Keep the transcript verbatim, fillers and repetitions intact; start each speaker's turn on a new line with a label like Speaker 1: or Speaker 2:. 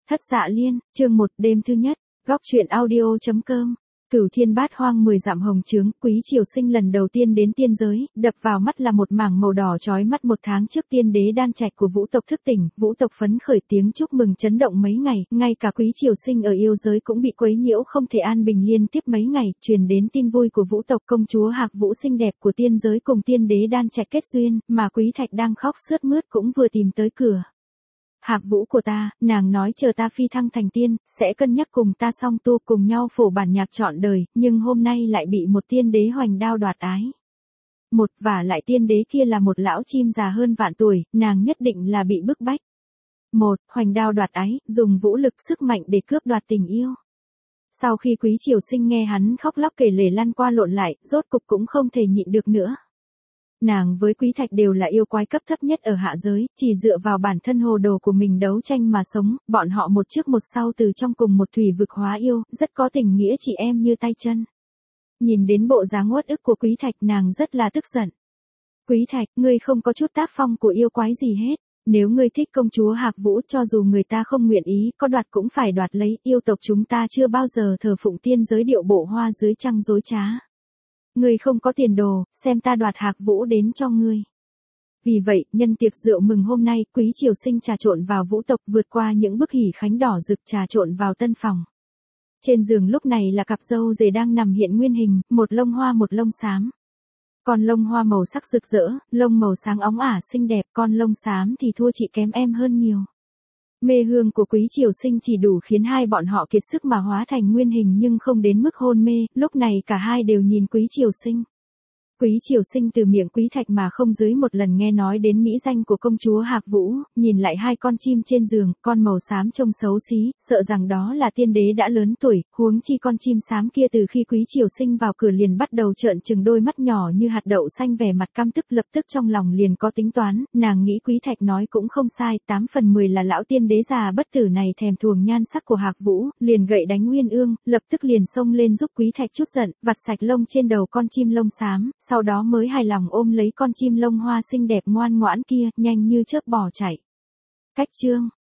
Speaker 1: Thất Dạ Liên, chương một, đêm thứ nhất, góc truyện audio chấm com. Cửu Thiên Bát Hoang mười dặm hồng trướng, Quý Triều Sinh lần đầu tiên đến tiên giới, đập vào mắt là một mảng màu đỏ chói mắt. Một tháng trước tiên đế đan trạch của vũ tộc thức tỉnh, vũ tộc phấn khởi tiếng chúc mừng chấn động mấy ngày, ngay cả Quý Triều Sinh ở yêu giới cũng bị quấy nhiễu không thể an bình liên tiếp mấy ngày. Truyền đến tin vui của vũ tộc, công chúa Hạc Vũ xinh đẹp của tiên giới cùng tiên đế đan trạch kết duyên, mà Quý Thạch đang khóc sướt mướt cũng vừa tìm tới cửa. Hạc Vũ của ta, nàng nói chờ ta phi thăng thành tiên, sẽ cân nhắc cùng ta song tu cùng nhau phổ bản nhạc trọn đời, nhưng hôm nay lại bị một tiên đế hoành đao đoạt ái. Một, và lại tiên đế kia là một lão chim già hơn vạn tuổi, nàng nhất định là bị bức bách. Một, hoành đao đoạt ái, dùng vũ lực sức mạnh để cướp đoạt tình yêu. Sau khi Quý Triều Sinh nghe hắn khóc lóc kể lể lăn qua lộn lại, rốt cục cũng không thể nhịn được nữa. Nàng với Quý Thạch đều là yêu quái cấp thấp nhất ở hạ giới, chỉ dựa vào bản thân hồ đồ của mình đấu tranh mà sống, bọn họ một trước một sau từ trong cùng một thủy vực hóa yêu, rất có tình nghĩa chị em như tay chân. Nhìn đến bộ dáng uất ức của Quý Thạch nàng rất là tức giận. Quý Thạch, ngươi không có chút tác phong của yêu quái gì hết, nếu ngươi thích công chúa Hạc Vũ cho dù người ta không nguyện ý, có đoạt cũng phải đoạt lấy, yêu tộc chúng ta chưa bao giờ thờ phụng tiên giới điệu bộ hoa dưới trăng dối trá. Ngươi không có tiền đồ, xem ta đoạt Hạc Vũ đến cho ngươi. Vì vậy, nhân tiệc rượu mừng hôm nay, Quý Triều Sinh trà trộn vào vũ tộc vượt qua những bức hỉ khánh đỏ rực trà trộn vào tân phòng. Trên giường lúc này là cặp dâu rể đang nằm hiện nguyên hình, một lông hoa một lông xám. Con lông hoa màu sắc rực rỡ, lông màu sáng óng ả xinh đẹp, con lông xám thì thua chị kém em hơn nhiều. Mê hương của Quý Triều Sinh chỉ đủ khiến hai bọn họ kiệt sức mà hóa thành nguyên hình nhưng không đến mức hôn mê, lúc này cả hai đều nhìn Quý Triều Sinh. Quý Triều Sinh từ miệng Quý Thạch mà không dưới một lần nghe nói đến mỹ danh của công chúa Hạc Vũ, nhìn lại hai con chim trên giường, con màu xám trông xấu xí, sợ rằng đó là tiên đế đã lớn tuổi, huống chi con chim xám kia từ khi Quý Triều Sinh vào cửa liền bắt đầu trợn trừng đôi mắt nhỏ như hạt đậu xanh vẻ mặt căm tức, lập tức trong lòng liền có tính toán, nàng nghĩ Quý Thạch nói cũng không sai, tám phần mười là lão tiên đế già bất tử này thèm thuồng nhan sắc của Hạc Vũ, liền gậy đánh Nguyên Ương, lập tức liền xông lên giúp Quý Thạch chút giận, vặt sạch lông trên đầu con chim lông xám. Sau đó mới hài lòng ôm lấy con chim lông hoa xinh đẹp ngoan ngoãn kia, nhanh như chớp bỏ chạy. Cách chương